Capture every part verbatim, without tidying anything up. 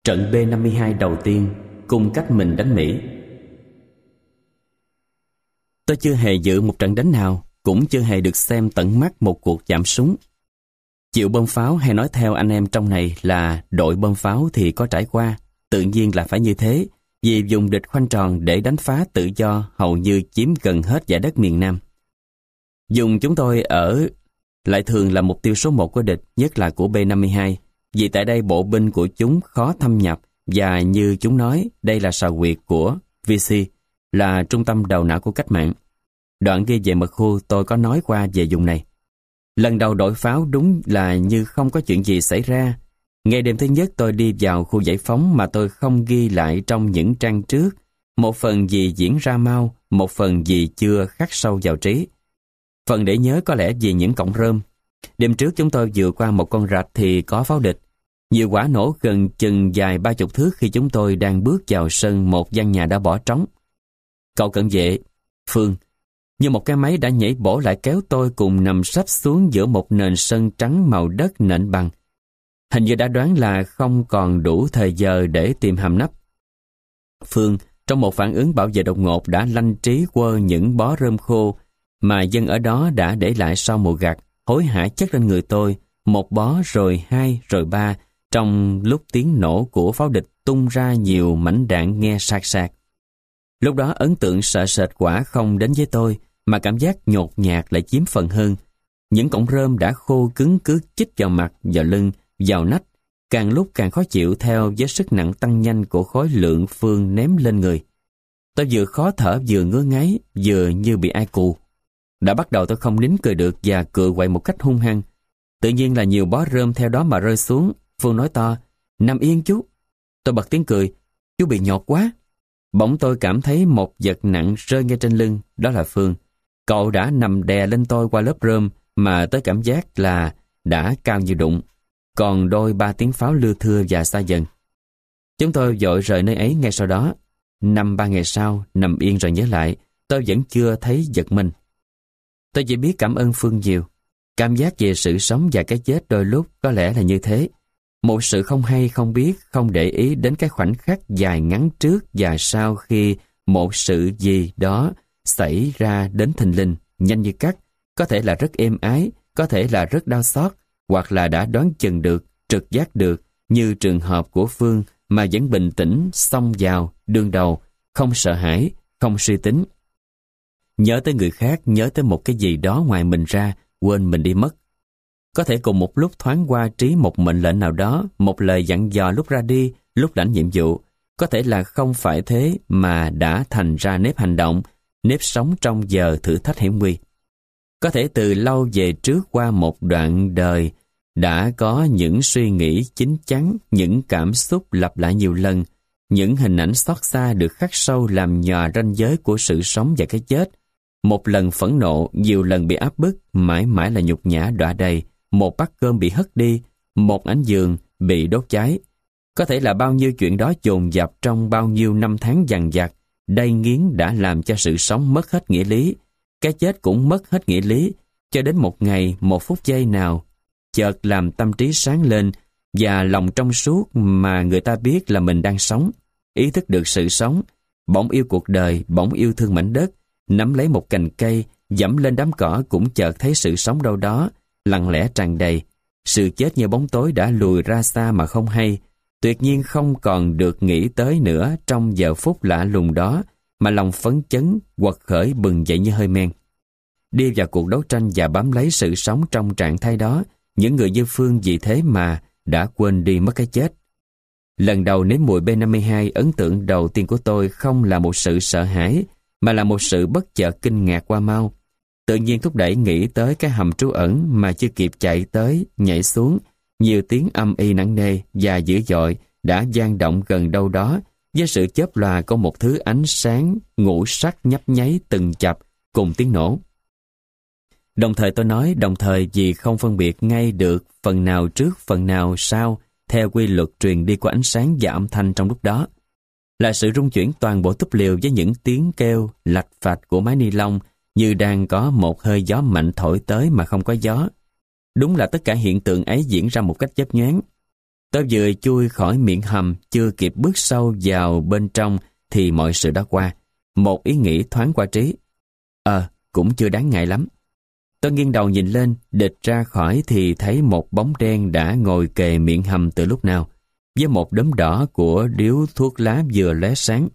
Trận B năm mươi hai đầu tiên cùng cách mình đánh Mỹ. Tôi chưa hề dự một trận đánh nào, cũng chưa hề được xem tận mắt một cuộc chạm súng. Chịu bom pháo hay nói theo anh em trong này là đội bom pháo thì có trải qua, tự nhiên là phải như thế, vì dùng địch khoanh tròn để đánh phá tự do hầu như chiếm gần hết dải đất miền Nam. Dùng chúng tôi ở lại thường là mục tiêu số một của địch, nhất là của B năm mươi hai, vì tại đây bộ binh của chúng khó thâm nhập và như chúng nói, đây là sào huyệt của vê xê, là trung tâm đầu não của cách mạng. Đoạn ghi về mật khu tôi có nói qua về vùng này. Lần đầu đổi pháo đúng là như không có chuyện gì xảy ra. Ngày đêm thứ nhất tôi đi vào khu giải phóng mà tôi không ghi lại trong những trang trước, một phần vì diễn ra mau, một phần vì chưa khắc sâu vào trí. Phần để nhớ có lẽ vì những cọng rơm. Đêm trước chúng tôi vừa qua một con rạch thì có pháo địch. Nhiều quả nổ gần chừng dài ba chục thước khi chúng tôi đang bước vào sân một gian nhà đã bỏ trống. Cậu cận vệ, Phương, như một cái máy đã nhảy bổ lại kéo tôi cùng nằm sấp xuống giữa một nền sân trắng màu đất nện bằng. Hình như đã đoán là không còn đủ thời giờ để tìm hàm nấp. Phương, trong một phản ứng bảo vệ đột ngột đã lanh trí quơ những bó rơm khô mà dân ở đó đã để lại sau mùa gặt, hối hả chất lên người tôi, một bó rồi hai rồi ba, trong lúc tiếng nổ của pháo địch tung ra nhiều mảnh đạn nghe sạc sạc. Lúc đó ấn tượng sợ sệt quả không đến với tôi, mà cảm giác nhột nhạt lại chiếm phần hơn. Những cọng rơm đã khô cứng cứ chích vào mặt, vào lưng, vào nách, càng lúc càng khó chịu theo với sức nặng tăng nhanh của khối lượng Phương ném lên người. Tôi vừa khó thở vừa ngứa ngáy, vừa như bị ai cù. Đã bắt đầu tôi không nín cười được và cựa quậy một cách hung hăng. Tự nhiên là nhiều bó rơm theo đó mà rơi xuống. Phương nói to, nằm yên chú. Tôi bật tiếng cười, chú bị nhột quá. Bỗng tôi cảm thấy một vật nặng rơi ngay trên lưng, đó là Phương. Cậu đã nằm đè lên tôi qua lớp rơm mà tới cảm giác là đã cao như đụng. Còn đôi ba tiếng pháo lưa thưa và xa dần. Chúng tôi vội rời nơi ấy ngay sau đó. Năm ba ngày sau, nằm yên rồi nhớ lại, tôi vẫn chưa thấy giật mình. Tôi chỉ biết cảm ơn Phương nhiều. Cảm giác về sự sống và cái chết đôi lúc có lẽ là như thế. Một sự không hay, không biết, không để ý đến cái khoảnh khắc dài ngắn trước và sau khi một sự gì đó xảy ra đến thình lình, nhanh như cắt, có thể là rất êm ái, có thể là rất đau xót, hoặc là đã đoán chừng được, trực giác được, như trường hợp của Phương mà vẫn bình tĩnh, xông vào, đương đầu, không sợ hãi, không suy tính. Nhớ tới người khác, nhớ tới một cái gì đó ngoài mình ra, quên mình đi mất. Có thể cùng một lúc thoáng qua trí một mệnh lệnh nào đó, một lời dặn dò lúc ra đi, lúc lãnh nhiệm vụ. Có thể là không phải thế mà đã thành ra nếp hành động, nếp sống trong giờ thử thách hiểm nguy. Có thể từ lâu về trước qua một đoạn đời đã có những suy nghĩ chín chắn, những cảm xúc lặp lại nhiều lần, những hình ảnh xót xa được khắc sâu làm nhòa ranh giới của sự sống và cái chết. Một lần phẫn nộ, nhiều lần bị áp bức, mãi mãi là nhục nhã đọa đầy, một bát cơm bị hất đi, một ánh giường bị đốt cháy. Có thể là bao nhiêu chuyện đó dồn dập trong bao nhiêu năm tháng dằng dặc, đay nghiến đã làm cho sự sống mất hết nghĩa lý. Cái chết cũng mất hết nghĩa lý, cho đến một ngày, một phút giây nào, chợt làm tâm trí sáng lên và lòng trong suốt mà người ta biết là mình đang sống, ý thức được sự sống, bỗng yêu cuộc đời, bỗng yêu thương mảnh đất, nắm lấy một cành cây, dẫm lên đám cỏ cũng chợt thấy sự sống đâu đó, lặng lẽ tràn đầy. Sự chết như bóng tối đã lùi ra xa mà không hay, tuyệt nhiên không còn được nghĩ tới nữa trong giờ phút lạ lùng đó, mà lòng phấn chấn, quật khởi bừng dậy như hơi men. Đi vào cuộc đấu tranh và bám lấy sự sống trong trạng thái đó, những người như Phương vì thế mà đã quên đi mất cái chết. Lần đầu nếm mùi B năm mươi hai, ấn tượng đầu tiên của tôi không là một sự sợ hãi, mà là một sự bất chợt kinh ngạc qua mau. Tự nhiên thúc đẩy nghĩ tới cái hầm trú ẩn mà chưa kịp chạy tới, nhảy xuống. Nhiều tiếng âm y nặng nề và dữ dội đã vang động gần đâu đó với sự chớp lòa của một thứ ánh sáng ngũ sắc nhấp nháy từng chập cùng tiếng nổ. Đồng thời tôi nói đồng thời vì không phân biệt ngay được phần nào trước phần nào sau theo quy luật truyền đi của ánh sáng và âm thanh trong lúc đó. Là sự rung chuyển toàn bộ túp lều với những tiếng kêu lạch phạch của mái ni lông như đang có một hơi gió mạnh thổi tới mà không có gió. Đúng là tất cả hiện tượng ấy diễn ra một cách chớp nhoáng. Tôi vừa chui khỏi miệng hầm, chưa kịp bước sâu vào bên trong thì mọi sự đã qua. Một ý nghĩ thoáng qua trí. Ờ, cũng chưa đáng ngại lắm. Tôi nghiêng đầu nhìn lên, địch ra khỏi thì thấy một bóng đen đã ngồi kề miệng hầm từ lúc nào, với một đốm đỏ của điếu thuốc lá vừa lóe sáng.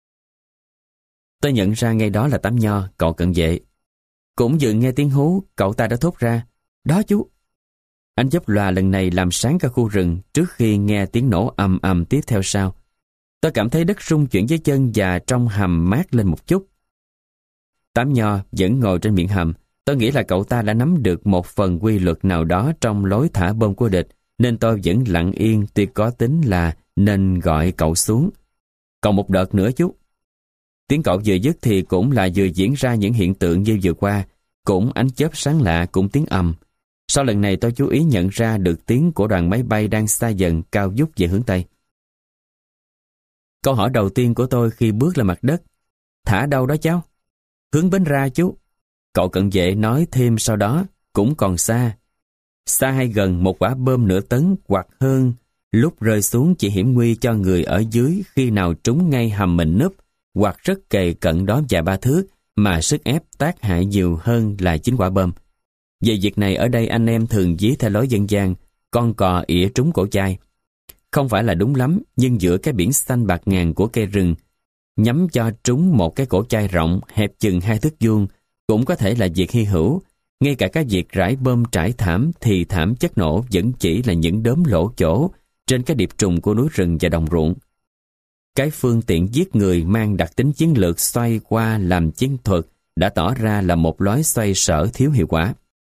Tôi nhận ra ngay đó là Tám Nho, cậu cận vệ. Cũng vừa nghe tiếng hú, cậu ta đã thốt ra, đó chú. Ánh chớp lòa lần này làm sáng cả khu rừng trước khi nghe tiếng nổ ầm ầm tiếp theo sau. Tôi cảm thấy đất rung chuyển dưới chân và trong hầm mát lên một chút. Tám Nho vẫn ngồi trên miệng hầm. Tôi nghĩ là cậu ta đã nắm được một phần quy luật nào đó trong lối thả bom của địch, nên tôi vẫn lặng yên, tuy có tính là nên gọi cậu xuống. Còn một đợt nữa chú. Tiếng cậu vừa dứt thì cũng là vừa diễn ra những hiện tượng như vừa qua, cũng ánh chớp sáng lạ, cũng tiếng ầm. Sau lần này tôi chú ý nhận ra được tiếng của đoàn máy bay đang xa dần cao vút về hướng Tây. Câu hỏi đầu tiên của tôi khi bước lên mặt đất, thả đâu đó cháu? Hướng Bến Ra chú. Cậu cận vệ nói thêm sau đó, cũng còn xa. Xa hay gần một quả bom nửa tấn hoặc hơn, lúc rơi xuống chỉ hiểm nguy cho người ở dưới khi nào trúng ngay hầm mình núp, hoặc rất kề cận đó vài ba thước, mà sức ép tác hại nhiều hơn là chính quả bom. Về việc này ở đây anh em thường ví theo lối dân gian, con cò ỉa trúng cổ chai. Không phải là đúng lắm, nhưng giữa cái biển xanh bạc ngàn của cây rừng, nhắm cho trúng một cái cổ chai rộng, hẹp chừng hai thước vuông, cũng có thể là việc hy hữu. Ngay cả cái việc rải bom trải thảm thì thảm chất nổ vẫn chỉ là những đốm lỗ chỗ trên cái điệp trùng của núi rừng và đồng ruộng. Cái phương tiện giết người mang đặc tính chiến lược xoay qua làm chiến thuật đã tỏ ra là một lối xoay sở thiếu hiệu quả.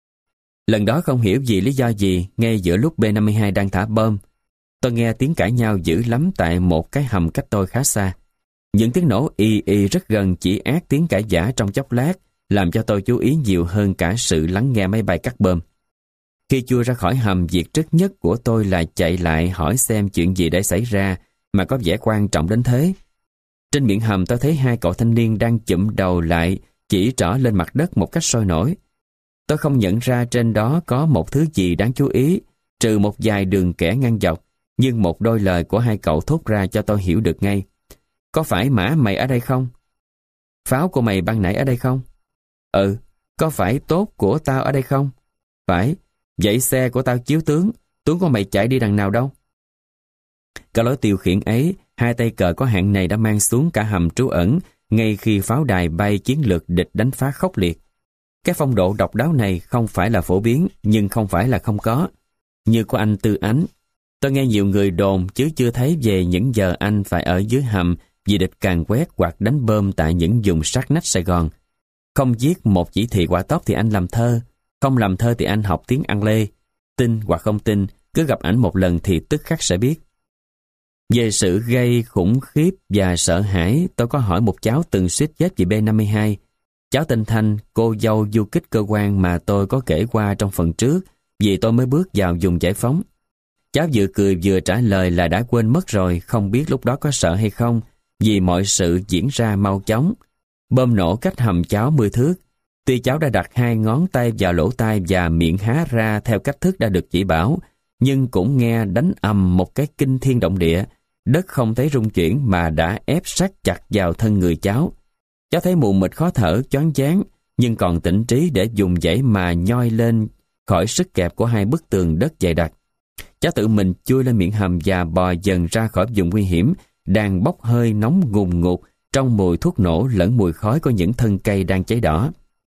Lần đó không hiểu vì lý do gì, ngay giữa lúc B năm mươi hai đang thả bom, tôi nghe tiếng cãi nhau dữ lắm tại một cái hầm cách tôi khá xa. Những tiếng nổ y y rất gần, chỉ át tiếng cãi vã trong chốc lát, làm cho tôi chú ý nhiều hơn cả sự lắng nghe máy bay cắt bom. Khi chui ra khỏi hầm, việc trước nhất của tôi là chạy lại hỏi xem chuyện gì đã xảy ra mà có vẻ quan trọng đến thế. Trên miệng hầm tôi thấy hai cậu thanh niên đang chụm đầu lại, chỉ trỏ lên mặt đất một cách sôi nổi. Tôi không nhận ra trên đó có một thứ gì đáng chú ý, trừ một vài đường kẻ ngang dọc, nhưng một đôi lời của hai cậu thốt ra cho tôi hiểu được ngay. Có phải Mã mày ở đây không? Pháo của mày ban nãy ở đây không? Ừ. Có phải tốt của tao ở đây không? Phải. Vậy xe của tao chiếu tướng, tướng của mày chạy đi đằng nào đâu? Cái lối tiêu khiển ấy, hai tay cờ có hạng này đã mang xuống cả hầm trú ẩn, ngay khi pháo đài bay chiến lược địch đánh phá khốc liệt. Cái phong độ độc đáo này không phải là phổ biến, nhưng không phải là không có. Như của anh Tư Ánh, tôi nghe nhiều người đồn chứ chưa thấy về những giờ anh phải ở dưới hầm vì địch càn quét hoặc đánh bom tại những vùng sát nách Sài Gòn. Không viết một chỉ thị quả tóc thì anh làm thơ, không làm thơ thì anh học tiếng Ăn Lê. Tin hoặc không tin, cứ gặp ảnh một lần thì tức khắc sẽ biết. Về sự gây khủng khiếp và sợ hãi, tôi có hỏi một cháu từng suýt chết vì B năm mươi hai. Cháu tên Thanh, cô dâu du kích cơ quan mà tôi có kể qua trong phần trước, vì tôi mới bước vào vùng giải phóng. Cháu vừa cười vừa trả lời là đã quên mất rồi, không biết lúc đó có sợ hay không, vì mọi sự diễn ra mau chóng. Bom nổ cách hầm cháu mười thước. Tuy cháu đã đặt hai ngón tay vào lỗ tai và miệng há ra theo cách thức đã được chỉ bảo, nhưng cũng nghe đánh ầm một cái kinh thiên động địa. Đất không thấy rung chuyển mà đã ép sát chặt vào thân người cháu. Cháu thấy mù mịt khó thở, choáng váng, nhưng còn tỉnh trí để dùng dãy mà nhoi lên khỏi sức kẹp của hai bức tường đất dày đặc. Cháu tự mình chui lên miệng hầm và bò dần ra khỏi vùng nguy hiểm, đang bốc hơi nóng ngùn ngụt trong mùi thuốc nổ lẫn mùi khói của những thân cây đang cháy đỏ.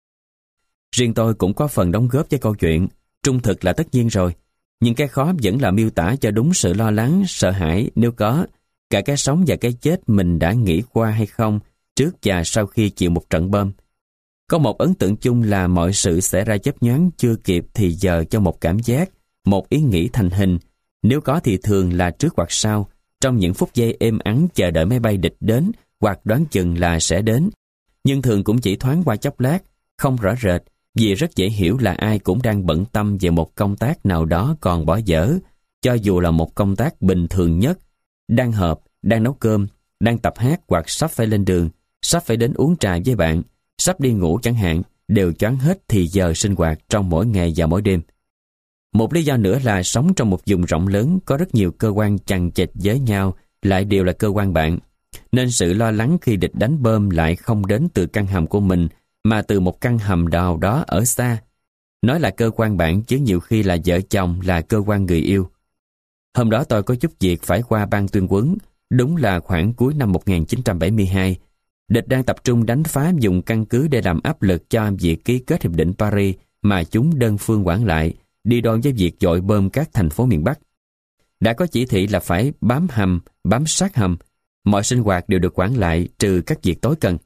Riêng tôi cũng có phần đóng góp với câu chuyện, trung thực là tất nhiên rồi, nhưng cái khó vẫn là miêu tả cho đúng sự lo lắng, sợ hãi nếu có, cả cái sống và cái chết mình đã nghĩ qua hay không, trước và sau khi chịu một trận bom. Có một ấn tượng chung là mọi sự xảy ra chớp nhoáng, chưa kịp thì giờ cho một cảm giác, một ý nghĩ thành hình, nếu có thì thường là trước hoặc sau, trong những phút giây êm ắng chờ đợi máy bay địch đến hoặc đoán chừng là sẽ đến, nhưng thường cũng chỉ thoáng qua chốc lát, không rõ rệt, vì rất dễ hiểu là ai cũng đang bận tâm về một công tác nào đó còn bỏ dở, cho dù là một công tác bình thường nhất, đang họp, đang nấu cơm, đang tập hát hoặc sắp phải lên đường, sắp phải đến uống trà với bạn, sắp đi ngủ chẳng hạn, đều choáng hết thì giờ sinh hoạt trong mỗi ngày và mỗi đêm. Một lý do nữa là sống trong một vùng rộng lớn có rất nhiều cơ quan chằng chịt với nhau, lại đều là cơ quan bạn. Nên sự lo lắng khi địch đánh bom lại không đến từ căn hầm của mình, mà từ một căn hầm nào đó ở xa. Nói là cơ quan bạn chứ nhiều khi là vợ chồng, là cơ quan người yêu. Hôm đó tôi có chút việc phải qua Ban Tuyên Huấn, đúng là khoảng cuối năm một nghìn chín trăm bảy mươi hai. Địch đang tập trung đánh phá dùng căn cứ để làm áp lực cho việc ký kết hiệp định Paris mà chúng đơn phương quản lại, đi đôi với việc dội bom các thành phố miền Bắc. Đã có chỉ thị là phải bám hầm, bám sát hầm, mọi sinh hoạt đều được quản lại trừ các việc tối cần.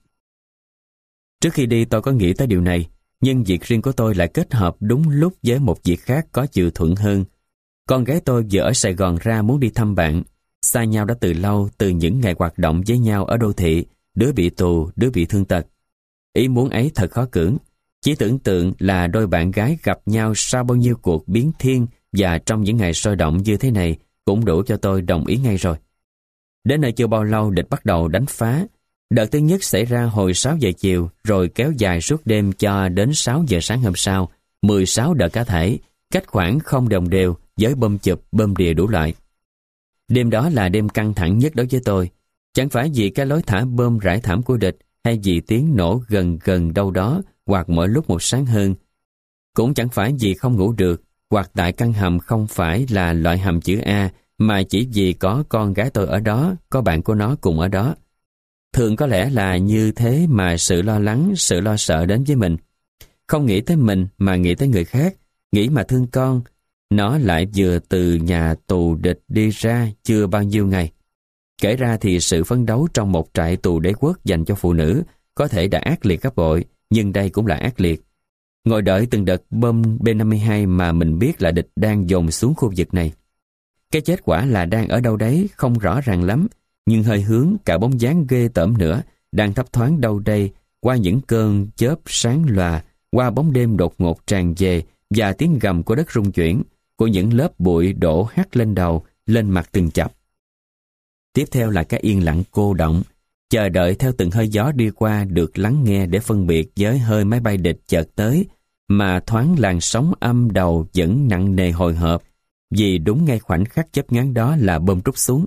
Trước khi đi tôi có nghĩ tới điều này, nhưng việc riêng của tôi lại kết hợp đúng lúc với một việc khác có chiều thuận hơn. Con gái tôi vừa ở Sài Gòn ra muốn đi thăm bạn, xa nhau đã từ lâu, từ những ngày hoạt động với nhau ở đô thị, đứa bị tù, đứa bị thương tật. Ý muốn ấy thật khó cưỡng, chỉ tưởng tượng là đôi bạn gái gặp nhau sau bao nhiêu cuộc biến thiên và trong những ngày sôi động như thế này cũng đủ cho tôi đồng ý ngay rồi. Đến nơi chưa bao lâu địch bắt đầu đánh phá. Đợt thứ nhất xảy ra hồi sáu giờ chiều rồi kéo dài suốt đêm cho đến sáu giờ sáng hôm sau, mười sáu đợt cá thể, cách khoảng không đồng đều với bom chụp, bom đìa đủ loại. Đêm đó là đêm căng thẳng nhất đối với tôi, chẳng phải vì cái lối thả bom rải thảm của địch hay vì tiếng nổ gần gần đâu đó hoặc mỗi lúc một sáng hơn. Cũng chẳng phải vì không ngủ được hoặc tại căn hầm không phải là loại hầm chữ A, mà chỉ vì có con gái tôi ở đó, có bạn của nó cùng ở đó. Thường có lẽ là như thế mà sự lo lắng, sự lo sợ đến với mình. Không nghĩ tới mình mà nghĩ tới người khác, nghĩ mà thương con. Nó lại vừa từ nhà tù địch đi ra chưa bao nhiêu ngày. Kể ra thì sự phấn đấu trong một trại tù đế quốc dành cho phụ nữ có thể đã ác liệt gấp bội, nhưng đây cũng là ác liệt. Ngồi đợi từng đợt bom B năm mươi hai mà mình biết là địch đang dồn xuống khu vực này. Cái kết quả là đang ở đâu đấy không rõ ràng lắm, nhưng hơi hướng cả bóng dáng ghê tởm nữa đang thấp thoáng đâu đây qua những cơn chớp sáng lòa, qua bóng đêm đột ngột tràn về và tiếng gầm của đất rung chuyển, của những lớp bụi đổ hắt lên đầu, lên mặt từng chập. Tiếp theo là cái yên lặng cô động, chờ đợi theo từng hơi gió đi qua được lắng nghe để phân biệt với hơi máy bay địch chợt tới, mà thoáng làn sóng âm đầu vẫn nặng nề hồi hộp, vì đúng ngay khoảnh khắc chớp nhoáng đó là bom trút xuống.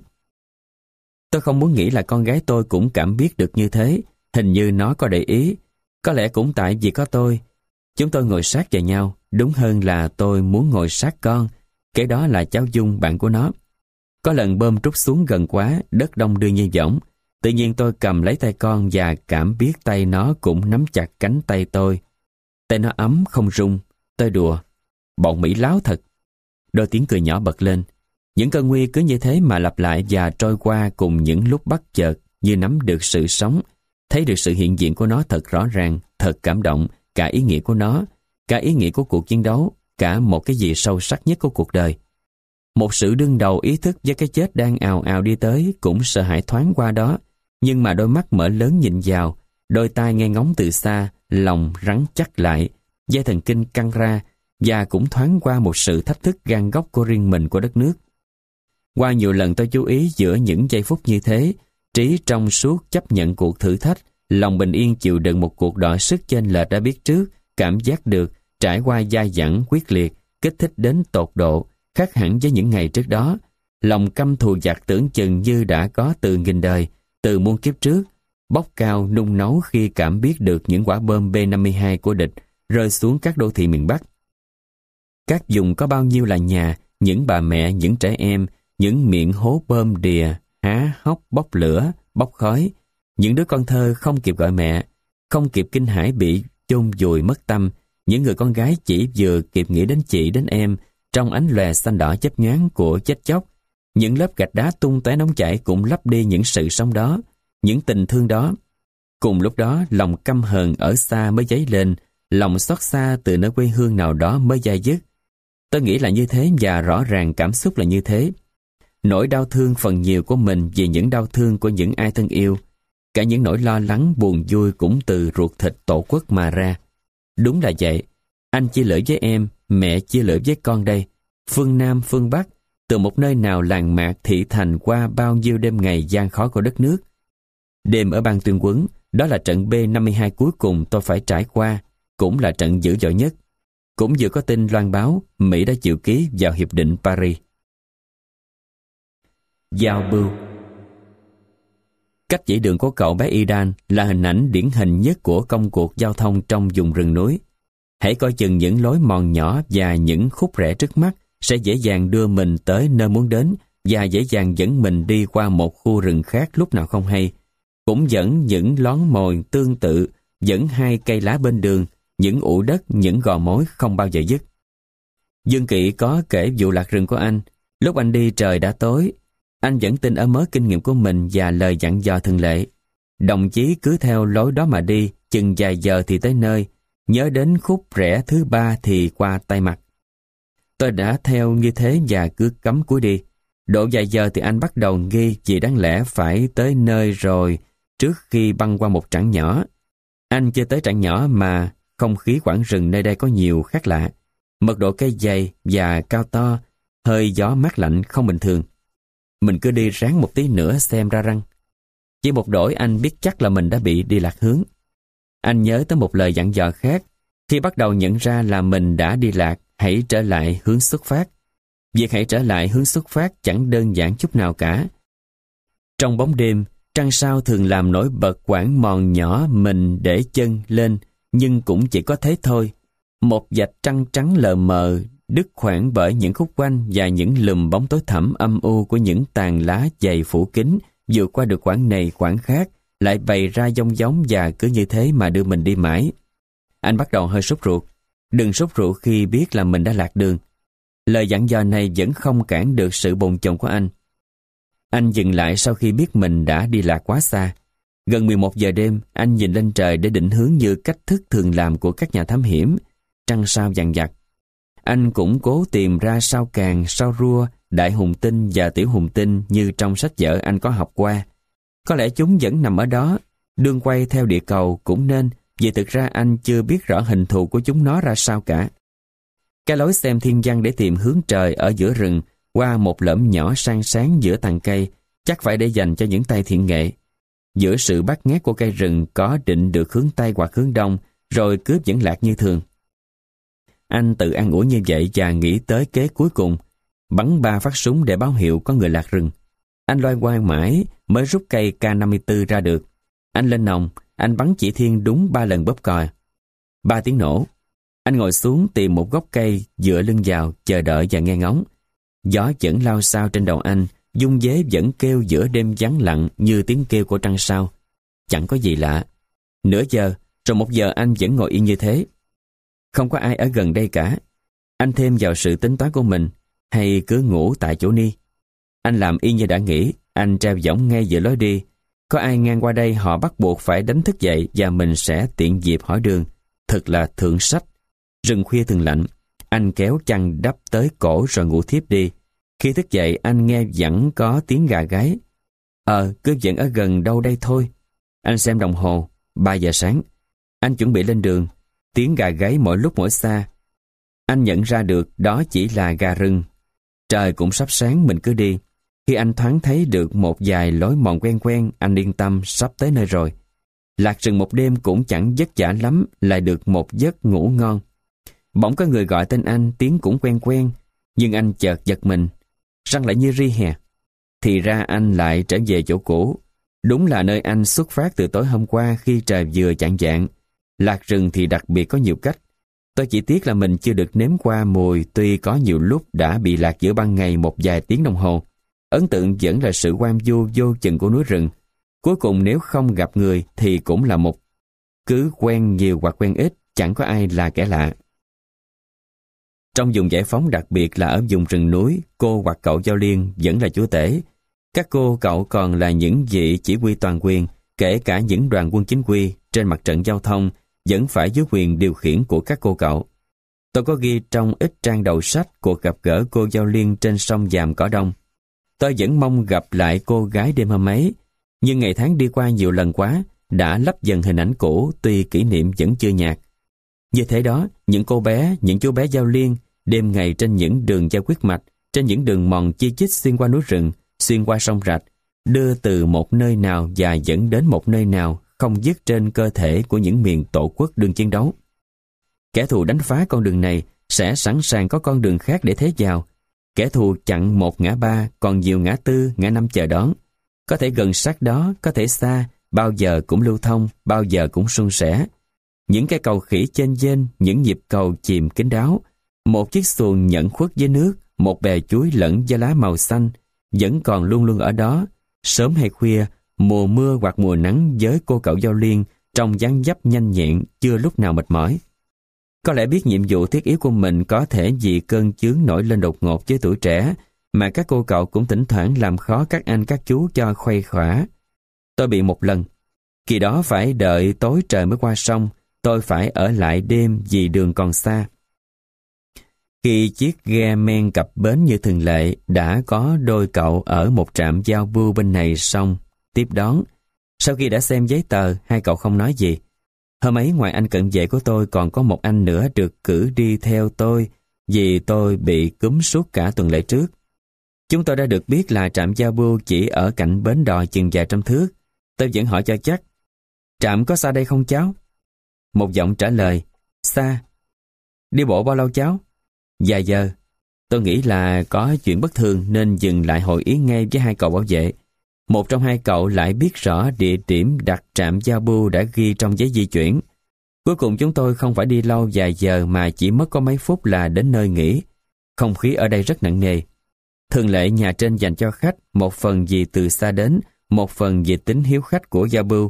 Tôi không muốn nghĩ là con gái tôi cũng cảm biết được như thế, hình như nó có để ý, có lẽ cũng tại vì có tôi. Chúng tôi ngồi sát vào nhau, đúng hơn là tôi muốn ngồi sát con, kế đó là cháu Dung, bạn của nó. Có lần bom trút xuống gần quá, đất đông đưa như võng. Tự nhiên tôi cầm lấy tay con và cảm biết tay nó cũng nắm chặt cánh tay tôi. Tay nó ấm không rung. Tôi đùa: bọn Mỹ láo thật. Đôi tiếng cười nhỏ bật lên. Những cơn nguy cứ như thế mà lặp lại và trôi qua cùng những lúc bất chợt, như nắm được sự sống, thấy được sự hiện diện của nó thật rõ ràng, thật cảm động, cả ý nghĩa của nó, cả ý nghĩa của cuộc chiến đấu, cả một cái gì sâu sắc nhất của cuộc đời. Một sự đương đầu ý thức với cái chết đang ào ào đi tới cũng sợ hãi thoáng qua đó, nhưng mà đôi mắt mở lớn nhìn vào, đôi tai nghe ngóng từ xa, lòng rắn chắc lại, dây thần kinh căng ra, và cũng thoáng qua một sự thách thức gan góc của riêng mình của đất nước. Qua nhiều lần tôi chú ý giữa những giây phút như thế, trí trong suốt chấp nhận cuộc thử thách, lòng bình yên chịu đựng một cuộc đọ sức chênh lệch đã biết trước, cảm giác được, trải qua dai dẳng quyết liệt, kích thích đến tột độ, khác hẳn với những ngày trước đó. Lòng căm thù giặc tưởng chừng như đã có từ nghìn đời, từ muôn kiếp trước, bốc cao nung nấu khi cảm biết được những quả bom B năm mươi hai của địch rơi xuống các đô thị miền Bắc. Các vùng có bao nhiêu là nhà, những bà mẹ, những trẻ em, những miệng hố bom đìa, há hốc bốc lửa, bốc khói. Những đứa con thơ không kịp gọi mẹ, không kịp kinh hãi bị chôn vùi mất tâm. Những người con gái chỉ vừa kịp nghĩ đến chị, đến em, trong ánh lòe xanh đỏ chớp nhoáng của chết chóc. Những lớp gạch đá tung tóe nóng chảy cũng lấp đi những sự sống đó, những tình thương đó. Cùng lúc đó, lòng căm hờn ở xa mới dấy lên, lòng xót xa từ nơi quê hương nào đó mới dai dứt. Tôi nghĩ là như thế và rõ ràng cảm xúc là như thế. Nỗi đau thương phần nhiều của mình vì những đau thương của những ai thân yêu. Cả những nỗi lo lắng buồn vui cũng từ ruột thịt tổ quốc mà ra. Đúng là vậy. Anh chia lửa với em, mẹ chia lửa với con đây. Phương Nam, phương Bắc, từ một nơi nào làng mạc thị thành qua bao nhiêu đêm ngày gian khó của đất nước. Đêm ở Ban Tuyên Huấn, đó là trận B năm mươi hai cuối cùng tôi phải trải qua, cũng là trận dữ dội nhất. cũng vừa có tin loan báo Mỹ đã chịu ký vào Hiệp định Paris. Giao bưu. Cách chỉ đường của cậu bé Idan là hình ảnh điển hình nhất của công cuộc giao thông trong vùng rừng núi. Hãy coi chừng những lối mòn nhỏ và những khúc rẽ trước mắt sẽ dễ dàng đưa mình tới nơi muốn đến và dễ dàng dẫn mình đi qua một khu rừng khác lúc nào không hay. Cũng dẫn những lón mồi tương tự, dẫn hai cây lá bên đường, những ụ đất, những gò mối không bao giờ dứt. Dương Kỵ có kể vụ lạc rừng của anh. Lúc anh đi trời đã tối. Anh vẫn tin ở mớ kinh nghiệm của mình và lời dặn dò thường lệ. Đồng chí cứ theo lối đó mà đi, chừng vài giờ thì tới nơi. Nhớ đến khúc rẽ thứ ba thì qua tay mặt. Tôi đã theo như thế và cứ cắm cúi đi. Độ vài giờ thì anh bắt đầu nghi vì đáng lẽ phải tới nơi rồi trước khi băng qua một trảng nhỏ. Anh chưa tới trảng nhỏ mà không khí quãng rừng nơi đây có nhiều khác lạ. Mật độ cây dày và cao to, hơi gió mát lạnh không bình thường. Mình cứ đi ráng một tí nữa xem ra răng. Chỉ một đổi anh biết chắc là mình đã bị đi lạc hướng. Anh nhớ tới một lời dặn dò khác. Khi bắt đầu nhận ra là mình đã đi lạc, hãy trở lại hướng xuất phát. Việc hãy trở lại hướng xuất phát chẳng đơn giản chút nào cả. Trong bóng đêm, trăng sao thường làm nổi bật quãng mòn nhỏ mình để chân lên, nhưng cũng chỉ có thế thôi. Một vạch trăng trắng lờ mờ, đứt khoảng bởi những khúc quanh và những lùm bóng tối thẳm âm u của những tàn lá dày phủ kín, vượt qua được quãng này quãng khác, lại bày ra dông giống và cứ như thế mà đưa mình đi mãi. Anh bắt đầu hơi sốt ruột. Đừng sốt ruột khi biết là mình đã lạc đường. Lời dặn dò này vẫn không cản được sự bồn chồn của anh. Anh dừng lại sau khi biết mình đã đi lạc quá xa. Gần mười một giờ đêm, anh nhìn lên trời để định hướng như cách thức thường làm của các nhà thám hiểm. Trăng sao vằng vặc. Anh cũng cố tìm ra sao Càn, sao Rua, Đại Hùng Tinh và Tiểu Hùng Tinh như trong sách vở anh có học qua. Có lẽ chúng vẫn nằm ở đó, đương quay theo địa cầu cũng nên, vì thực ra anh chưa biết rõ hình thù của chúng nó ra sao cả. Cái lối xem thiên văn để tìm hướng trời ở giữa rừng qua một lõm nhỏ sang sáng giữa tàn cây chắc phải để dành cho những tay thiện nghệ. Giữa sự bắt ngát của cây rừng có định được hướng Tây hoặc hướng Đông, rồi cướp vẫn lạc như thường. Anh tự an ủi như vậy và nghĩ tới kế cuối cùng, bắn ba phát súng để báo hiệu có người lạc rừng. Anh loay hoay mãi mới rút cây K năm mươi tư ra được. Anh lên nòng, anh bắn chỉ thiên đúng ba lần bóp còi. Ba tiếng nổ. Anh ngồi xuống tìm một gốc cây dựa lưng vào, chờ đợi và nghe ngóng. Gió vẫn lao sao trên đầu anh, dung dế vẫn kêu giữa đêm vắng lặng như tiếng kêu của trăng sao. Chẳng có gì lạ. Nửa giờ, rồi một giờ anh vẫn ngồi yên như thế. Không có ai ở gần đây cả. Anh thêm vào sự tính toán của mình, hay cứ ngủ tại chỗ ni. Anh làm y như đã nghĩ, anh treo võng ngay giữa lối đi. Có ai ngang qua đây họ bắt buộc phải đánh thức dậy và mình sẽ tiện dịp hỏi đường. Thật là thượng sách. Rừng khuya thường lạnh. Anh kéo chăn đắp tới cổ rồi ngủ thiếp đi. Khi thức dậy anh nghe vẫn có tiếng gà gáy. Ờ, cứ vẫn ở gần đâu đây thôi. Anh xem đồng hồ, ba giờ sáng. Anh chuẩn bị lên đường. Tiếng gà gáy mỗi lúc mỗi xa. Anh nhận ra được đó chỉ là gà rừng. Trời cũng sắp sáng, mình cứ đi. Khi anh thoáng thấy được một vài lối mòn quen quen, anh yên tâm sắp tới nơi rồi. Lạc rừng một đêm cũng chẳng vất vả lắm, lại được một giấc ngủ ngon. Bỗng có người gọi tên anh, tiếng cũng quen quen, nhưng anh chợt giật mình, răng lại như ri hè. Thì ra anh lại trở về chỗ cũ. Đúng là nơi anh xuất phát từ tối hôm qua khi trời vừa chạng vạng. Lạc rừng thì đặc biệt có nhiều cách. Tôi chỉ tiếc là mình chưa được nếm qua mùi, tuy có nhiều lúc đã bị lạc giữa ban ngày một vài tiếng đồng hồ. Ấn tượng vẫn là sự hoang vu vô chừng của núi rừng. Cuối cùng nếu không gặp người thì cũng là một. Cứ quen nhiều hoặc quen ít, chẳng có ai là kẻ lạ. Trong vùng giải phóng, đặc biệt là ở vùng rừng núi, cô hoặc cậu Giao Liên vẫn là chúa tể. Các cô cậu còn là những vị chỉ huy toàn quyền, kể cả những đoàn quân chính quy trên mặt trận giao thông vẫn phải dưới quyền điều khiển của các cô cậu. Tôi có ghi trong ít trang đầu sách cuộc gặp gỡ cô Giao Liên trên sông Vàm Cỏ Đông. Tôi vẫn mong gặp lại cô gái đêm hôm ấy, nhưng ngày tháng đi qua nhiều lần quá, đã lấp dần hình ảnh cũ, tuy kỷ niệm vẫn chưa nhạt. Như thế đó, những cô bé, những chú bé Giao Liên, đêm ngày trên những đường giao quyết mạch, trên những đường mòn chi chít xuyên qua núi rừng, xuyên qua sông rạch, đưa từ một nơi nào và dẫn đến một nơi nào, không dứt trên cơ thể của những miền tổ quốc đương chiến đấu. Kẻ thù đánh phá con đường này sẽ sẵn sàng có con đường khác để thế vào. Kẻ thù chặn một ngã ba, còn nhiều ngã tư, ngã năm chờ đón. Có thể gần sát đó, có thể xa, bao giờ cũng lưu thông, bao giờ cũng suôn sẻ. Những cây cầu khỉ chênh vênh, những nhịp cầu chìm kín đáo, một chiếc xuồng nhẫn khuất với nước, một bè chuối lẫn với lá màu xanh, vẫn còn luôn luôn ở đó. Sớm hay khuya, mùa mưa hoặc mùa nắng với cô cậu Giao Liên trong dáng dấp nhanh nhẹn, chưa lúc nào mệt mỏi. Có lẽ biết nhiệm vụ thiết yếu của mình có thể vì cơn chướng nổi lên đột ngột với tuổi trẻ, mà các cô cậu cũng thỉnh thoảng làm khó các anh các chú cho khuây khỏa. Tôi bị một lần. Kỳ đó phải đợi tối trời mới qua sông, tôi phải ở lại đêm vì đường còn xa. Khi chiếc ghe men cập bến như thường lệ, đã có đôi cậu ở một trạm giao bưu bên này sông tiếp đón. Sau khi đã xem giấy tờ, hai cậu không nói gì. Hôm ấy ngoài anh cận vệ của tôi còn có một anh nữa được cử đi theo tôi vì tôi bị cúm suốt cả tuần lễ trước. Chúng tôi đã được biết là trạm giao bưu chỉ ở cạnh bến đò chừng vài trăm thước. Tôi vẫn hỏi cho chắc: "Trạm có xa đây không cháu?" Một giọng trả lời: "Xa." "Đi bộ bao lâu cháu?" "Vài giờ." Tôi nghĩ là có chuyện bất thường nên dừng lại hội ý ngay với hai cậu bảo vệ. Một trong hai cậu lại biết rõ địa điểm đặt trạm giao bưu đã ghi trong giấy di chuyển. Cuối cùng chúng tôi không phải đi lâu vài giờ mà chỉ mất có mấy phút là đến nơi nghỉ. Không khí ở đây rất nặng nề. Thường lệ nhà trên dành cho khách, một phần vì từ xa đến, một phần vì tính hiếu khách của giao bưu.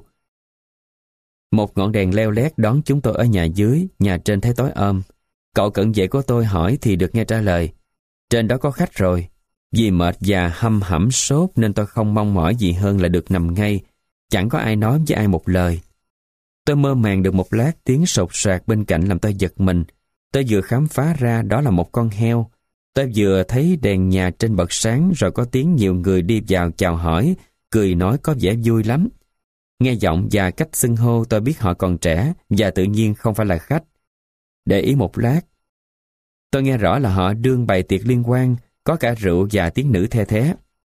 Một ngọn đèn leo lét đón chúng tôi ở nhà dưới, nhà trên thấy tối om. Cậu cận vệ của tôi hỏi thì được nghe trả lời: "Trên đó có khách rồi." Vì mệt và hăm hẩm sốt nên tôi không mong mỏi gì hơn là được nằm ngay. Chẳng có ai nói với ai một lời. Tôi mơ màng được một lát tiếng sột soạt bên cạnh làm tôi giật mình. Tôi vừa khám phá ra đó là một con heo. Tôi vừa thấy đèn nhà trên bật sáng rồi có tiếng nhiều người đi vào chào hỏi, cười nói có vẻ vui lắm. Nghe giọng và cách xưng hô tôi biết họ còn trẻ và tự nhiên không phải là khách. Để ý một lát, tôi nghe rõ là họ đương bày tiệc liên hoan, có cả rượu và tiếng nữ the thé.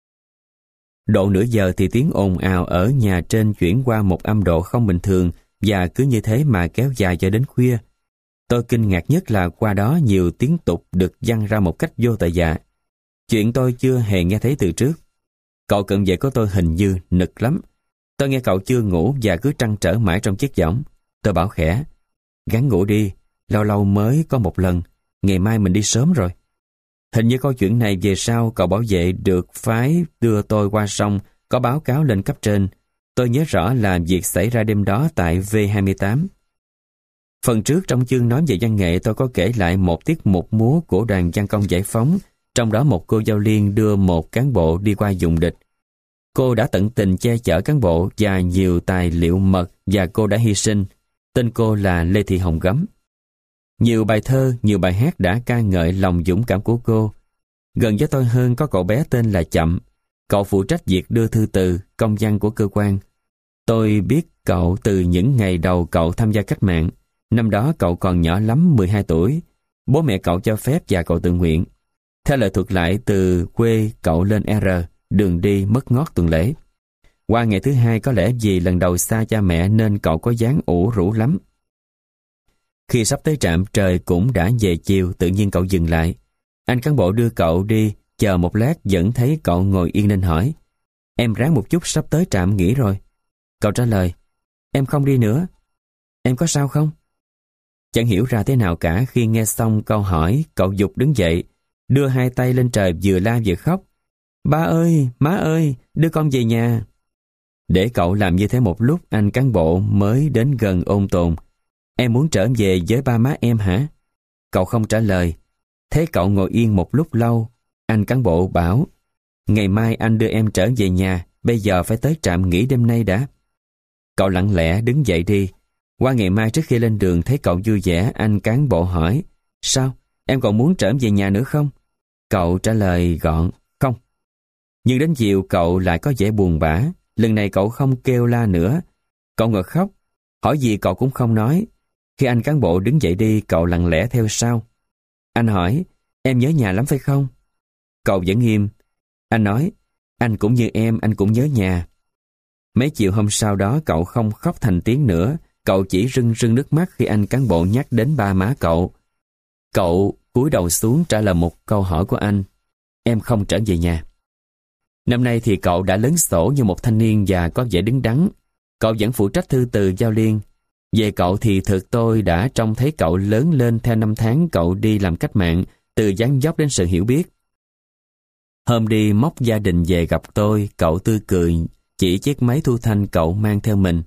Độ nửa giờ thì tiếng ồn ào ở nhà trên chuyển qua một âm độ không bình thường và cứ như thế mà kéo dài cho đến khuya. Tôi kinh ngạc nhất là qua đó nhiều tiếng tục được văng ra một cách vô tội vạ. Chuyện tôi chưa hề nghe thấy từ trước. Cậu cận vệ của tôi hình như nực lắm. Tôi nghe cậu chưa ngủ và cứ trăn trở mãi trong chiếc võng. Tôi bảo khẽ: "Gắng ngủ đi, lâu lâu mới có một lần, ngày mai mình đi sớm rồi." Hình như câu chuyện này về sau cậu bảo vệ được phái đưa tôi qua sông có báo cáo lên cấp trên. Tôi nhớ rõ là việc xảy ra đêm đó tại V hai mươi tám. Phần trước trong chương nói về văn nghệ tôi có kể lại một tiết mục múa của đoàn văn công giải phóng, trong đó một cô Giao Liên đưa một cán bộ đi qua vùng địch. Cô đã tận tình che chở cán bộ và nhiều tài liệu mật và cô đã hy sinh. Tên cô là Lê Thị Hồng Gấm. Nhiều bài thơ, nhiều bài hát đã ca ngợi lòng dũng cảm của cô. Gần với tôi hơn có cậu bé tên là Chậm. Cậu phụ trách việc đưa thư từ, công văn của cơ quan. Tôi biết cậu từ những ngày đầu cậu tham gia cách mạng. Năm đó cậu còn nhỏ lắm, mười hai tuổi. Bố mẹ cậu cho phép và cậu tự nguyện. Theo lời thuật lại từ quê cậu lên R, đường đi mất ngót tuần lễ. Qua ngày thứ hai có lẽ vì lần đầu xa cha mẹ nên cậu có dáng ủ rũ lắm. Khi sắp tới trạm trời cũng đã về chiều, tự nhiên cậu dừng lại. Anh cán bộ đưa cậu đi, chờ một lát vẫn thấy cậu ngồi yên nên hỏi: "Em ráng một chút, sắp tới trạm nghỉ rồi." Cậu trả lời: "Em không đi nữa." "Em có sao không?" Chẳng hiểu ra thế nào cả, khi nghe xong câu hỏi, cậu giục đứng dậy, đưa hai tay lên trời vừa la vừa khóc: "Ba ơi, má ơi, đưa con về nhà." Để cậu làm như thế một lúc, anh cán bộ mới đến gần ôn tồn: "Em muốn trở về với ba má em hả?" Cậu không trả lời. Thế cậu ngồi yên một lúc lâu. Anh cán bộ bảo: "Ngày mai anh đưa em trở về nhà, bây giờ phải tới trạm nghỉ đêm nay đã." Cậu lặng lẽ đứng dậy đi. Qua ngày mai trước khi lên đường thấy cậu vui vẻ, anh cán bộ hỏi: "Sao, em còn muốn trở về nhà nữa không?" Cậu trả lời gọn: "Không." Nhưng đến chiều cậu lại có vẻ buồn bã. Lần này cậu không kêu la nữa. Cậu ngợt khóc. Hỏi gì cậu cũng không nói. Khi anh cán bộ đứng dậy đi, cậu lặng lẽ theo sau. Anh hỏi: "Em nhớ nhà lắm phải không?" Cậu vẫn im. Anh nói: "Anh cũng như em, anh cũng nhớ nhà." Mấy chiều hôm sau đó cậu không khóc thành tiếng nữa. Cậu Cậu chỉ rưng rưng nước mắt khi anh cán bộ nhắc đến ba má cậu. Cậu cúi đầu xuống trả lời một câu hỏi của anh. Em không trở về nhà. Năm nay thì cậu đã lớn sổ như một thanh niên và có vẻ đứng đắn. Cậu vẫn phụ trách thư từ giao liên. Về cậu thì thực tôi đã trông thấy cậu lớn lên theo năm tháng cậu đi làm cách mạng, từ dáng dấp đến sự hiểu biết. Hôm đi móc gia đình về gặp tôi, cậu tươi cười, chỉ chiếc máy thu thanh cậu mang theo mình.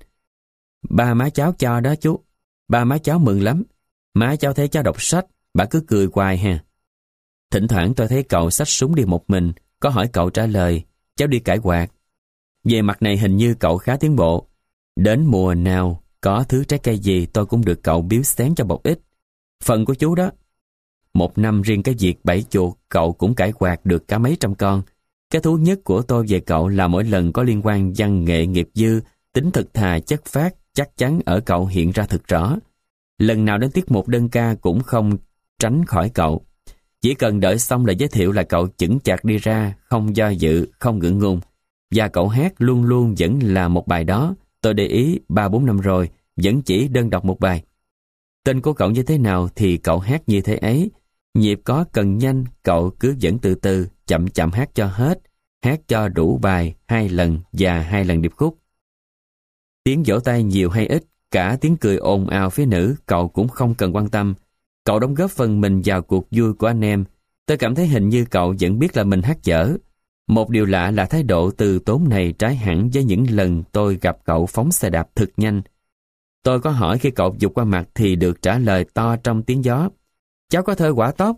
Ba má cháu cho đó chú. Ba má cháu mừng lắm. Má cháu thấy cháu đọc sách, bà cứ cười hoài ha. Thỉnh thoảng tôi thấy cậu xách súng đi một mình, có hỏi cậu trả lời, cháu đi cải quạt. Về mặt này hình như cậu khá tiến bộ. Đến mùa nào, có thứ trái cây gì tôi cũng được cậu biếu xén cho một ít. Phần của chú đó. Một năm riêng cái việc bẫy chuột, cậu cũng cải quạt được cả mấy trăm con. Cái thú nhất của tôi về cậu là mỗi lần có liên quan văn nghệ nghiệp dư, tính thực thà chất phác, chắc chắn ở cậu hiện ra thực rõ. Lần nào đến tiết mục đơn ca cũng không tránh khỏi cậu. Chỉ cần đợi xong lời giới thiệu là cậu chững chạc đi ra, không do dự, không ngượng ngùng. Và cậu hát luôn luôn vẫn là một bài đó. Tôi để ý ba bốn năm rồi, vẫn chỉ đơn độc một bài. Tên của cậu như thế nào thì cậu hát như thế ấy. Nhịp có cần nhanh, cậu cứ dẫn từ từ, chậm chậm hát cho hết. Hát cho đủ bài, hai lần và hai lần điệp khúc. Tiếng vỗ tay nhiều hay ít, cả tiếng cười ồn ào phía nữ, cậu cũng không cần quan tâm. Cậu đóng góp phần mình vào cuộc vui của anh em. Tôi cảm thấy hình như cậu vẫn biết là mình hát dở. Một điều lạ là thái độ từ tốn này trái hẳn với những lần tôi gặp cậu phóng xe đạp thực nhanh. Tôi có hỏi khi cậu vụt qua mặt thì được trả lời to trong tiếng gió. Cháu có thơ quả tóc.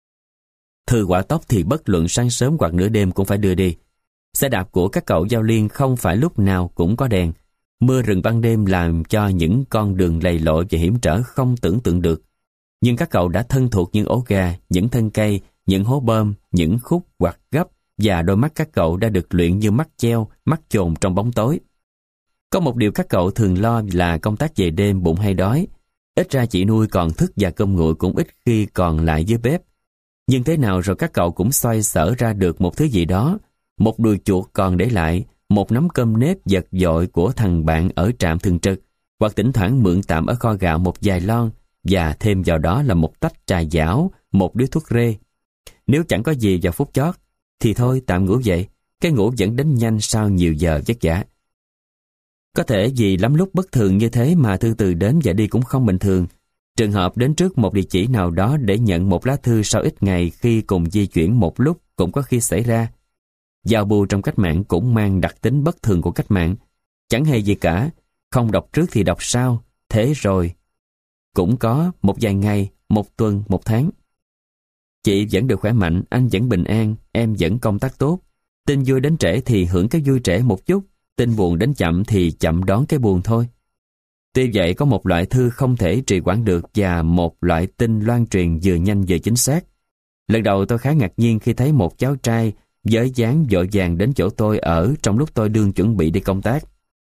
Thư quả tóc thì bất luận sáng sớm hoặc nửa đêm cũng phải đưa đi. Xe đạp của các cậu giao liên không phải lúc nào cũng có đèn. Mưa rừng ban đêm làm cho những con đường lầy lội và hiểm trở không tưởng tượng được. Nhưng các cậu đã thân thuộc những ổ gà, những thân cây, những hố bơm, những khúc hoặc gấp, và đôi mắt các cậu đã được luyện như mắt treo, mắt chồn trong bóng tối. Có một điều các cậu thường lo là công tác về đêm bụng hay đói. Ít ra chị nuôi còn thức và cơm nguội cũng ít khi còn lại dưới bếp. Nhưng thế nào rồi các cậu cũng xoay sở ra được một thứ gì đó. Một đùi chuột còn để lại, một nắm cơm nếp giật dội của thằng bạn ở trạm thường trực, hoặc thỉnh thoảng mượn tạm ở kho gạo một vài lon, và thêm vào đó là một tách trà giảo, một điếu thuốc rê. Nếu chẳng có gì vào phút chót, thì thôi tạm ngủ vậy, cái ngủ vẫn đến nhanh sau nhiều giờ vất vả. Có thể vì lắm lúc bất thường như thế mà thư từ đến và đi cũng không bình thường. Trường hợp đến trước một địa chỉ nào đó để nhận một lá thư sau ít ngày khi cùng di chuyển một lúc cũng có khi xảy ra. Giao bưu trong cách mạng cũng mang đặc tính bất thường của cách mạng. Chẳng hề gì cả, không đọc trước thì đọc sau, thế rồi. Cũng có một vài ngày, một tuần, một tháng. Chị vẫn được khỏe mạnh, anh vẫn bình an, em vẫn công tác tốt. Tin vui đến trễ thì hưởng cái vui trễ một chút, tin buồn đến chậm thì chậm đón cái buồn thôi. Tuy vậy có một loại thư không thể trì hoãn được và một loại tin loan truyền vừa nhanh vừa chính xác. Lần đầu tôi khá ngạc nhiên khi thấy một cháu trai với dáng vội vàng đến chỗ tôi ở trong lúc tôi đương chuẩn bị đi công tác.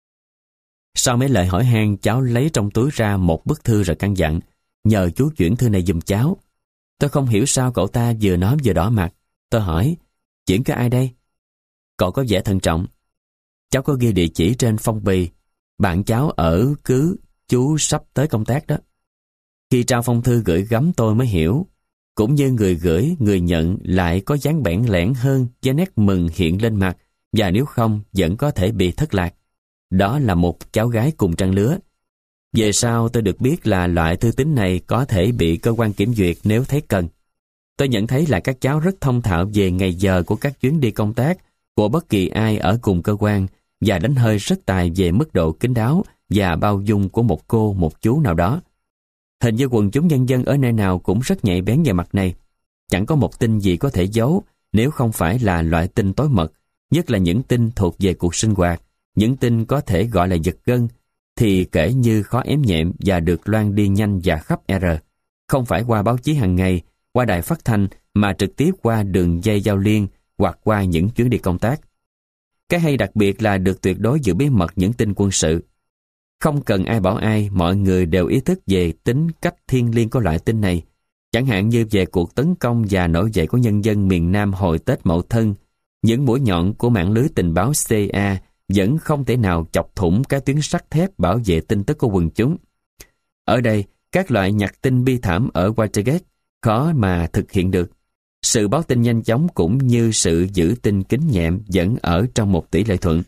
Sau mấy lời hỏi han, cháu lấy trong túi ra một bức thư rồi căn dặn, nhờ chú chuyển thư này giùm cháu. Tôi không hiểu sao cậu ta vừa nói vừa đỏ mặt. Tôi hỏi, chuyển cho ai đây? Cậu có vẻ thận trọng. Cháu có ghi địa chỉ trên phong bì, bạn cháu ở cứ chú sắp tới công tác đó. Khi trao phong thư gửi gắm tôi mới hiểu, cũng như người gửi, người nhận lại có dáng bẽn lẽn hơn với nét mừng hiện lên mặt, và nếu không vẫn có thể bị thất lạc. Đó là một cháu gái cùng trang lứa. Về sau tôi được biết là loại thư tín này có thể bị cơ quan kiểm duyệt nếu thấy cần. Tôi nhận thấy là các cháu rất thông thạo về ngày giờ của các chuyến đi công tác của bất kỳ ai ở cùng cơ quan, và đánh hơi rất tài về mức độ kín đáo và bao dung của một cô, một chú nào đó. Hình như quần chúng nhân dân ở nơi nào cũng rất nhạy bén về mặt này. Chẳng có một tin gì có thể giấu nếu không phải là loại tin tối mật, nhất là những tin thuộc về cuộc sinh hoạt, những tin có thể gọi là giật gân, thì kể như khó ém nhẹm và được loan đi nhanh và khắp R. Không phải qua báo chí hàng ngày, qua đài phát thanh, mà trực tiếp qua đường dây giao liên hoặc qua những chuyến đi công tác. Cái hay đặc biệt là được tuyệt đối giữ bí mật những tin quân sự. Không cần ai bảo ai, mọi người đều ý thức về tính cách thiêng liêng của loại tin này. Chẳng hạn như về cuộc tấn công và nổi dậy của nhân dân miền Nam hồi Tết Mậu Thân, những mũi nhọn của mạng lưới tình báo C A vẫn không thể nào chọc thủng cái tuyến sắt thép bảo vệ tin tức của quần chúng. Ở đây, các loại nhặt tin bi thảm ở Watergate khó mà thực hiện được. Sự báo tin nhanh chóng cũng như sự giữ tin kín nhẹm vẫn ở trong một tỷ lệ thuận.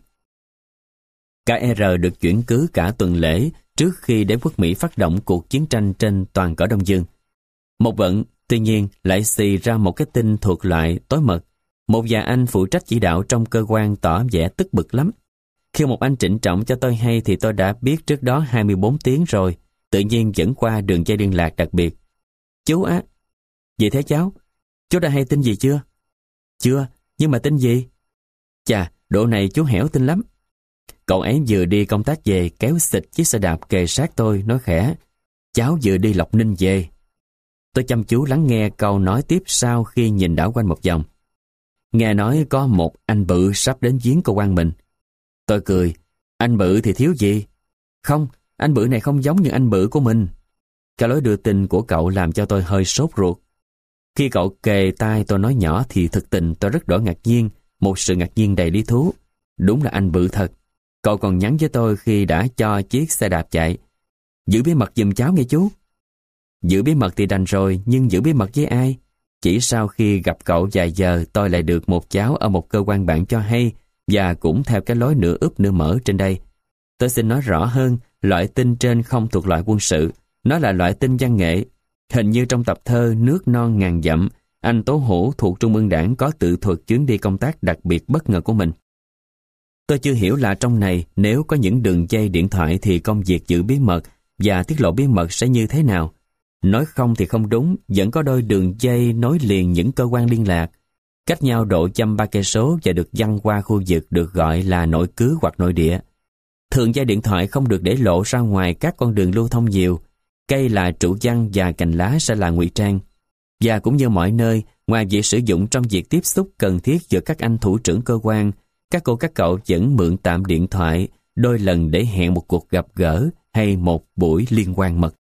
ca rờ được chuyển cứ cả tuần lễ trước khi đế quốc Mỹ phát động cuộc chiến tranh trên toàn cõi Đông Dương. Một vận, tuy nhiên, lại xì ra một cái tin thuộc loại tối mật. Một vài anh phụ trách chỉ đạo trong cơ quan tỏ vẻ tức bực lắm. Khi một anh trịnh trọng cho tôi hay thì tôi đã biết trước đó hai mươi bốn tiếng rồi, tự nhiên dẫn qua đường dây liên lạc đặc biệt. Chú á, vậy thế cháu, chú đã hay tin gì chưa? Chưa, nhưng mà tin gì? Chà, độ này chú hẻo tin lắm. Cậu ấy vừa đi công tác về kéo xịt chiếc xe đạp kề sát tôi, nói khẽ, cháu vừa đi Lộc Ninh về. Tôi chăm chú lắng nghe câu nói tiếp sau khi nhìn đảo quanh một vòng. Nghe nói có một anh bự sắp đến giếng cơ quan mình. Tôi cười, anh bự thì thiếu gì? Không, anh bự này không giống như anh bự của mình. Cái lối đưa tin của cậu làm cho tôi hơi sốt ruột. Khi cậu kề tai tôi nói nhỏ thì thực tình tôi rất đỗi ngạc nhiên, một sự ngạc nhiên đầy lý thú. Đúng là anh bự thật. Cậu còn nhắn với tôi khi đã cho chiếc xe đạp chạy. Giữ bí mật giùm cháu nghe chú. Giữ bí mật thì đành rồi, nhưng giữ bí mật với ai? Chỉ sau khi gặp cậu vài giờ tôi lại được một cháu ở một cơ quan bạn cho hay, và cũng theo cái lối nửa úp nửa mở trên đây. Tôi xin nói rõ hơn, loại tin trên không thuộc loại quân sự, nó là loại tin văn nghệ. Hình như trong tập thơ Nước non ngàn dặm, anh Tố Hữu thuộc Trung ương Đảng có tự thuật chuyến đi công tác đặc biệt bất ngờ của mình. Tôi chưa hiểu là trong này nếu có những đường dây điện thoại thì công việc giữ bí mật và tiết lộ bí mật sẽ như thế nào. Nói không thì không đúng, vẫn có đôi đường dây nối liền những cơ quan liên lạc, cách nhau độ trăm ba cây số và được văng qua khu vực được gọi là nội cứ hoặc nội địa. Thường dây điện thoại không được để lộ ra ngoài các con đường lưu thông nhiều, cây là trụ văn và cành lá sẽ là ngụy trang. Và cũng như mọi nơi, ngoài việc sử dụng trong việc tiếp xúc cần thiết giữa các anh thủ trưởng cơ quan, các cô các cậu vẫn mượn tạm điện thoại đôi lần để hẹn một cuộc gặp gỡ hay một buổi liên quan mật.